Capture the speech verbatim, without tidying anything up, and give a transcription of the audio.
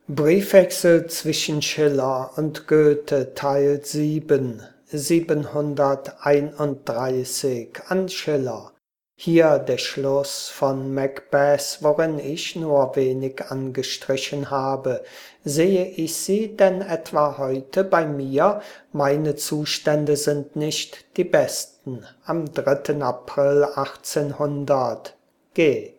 Briefwechsel zwischen Schiller und Goethe Teil sieben, siebenhunderteinunddreißig an Schiller. Hier der Schluss von Macbeth, worin ich nur wenig angestrichen habe. Sehe ich sie denn etwa heute bei mir? Meine Zustände sind nicht die besten. Am dritten April achtzehnhundert. G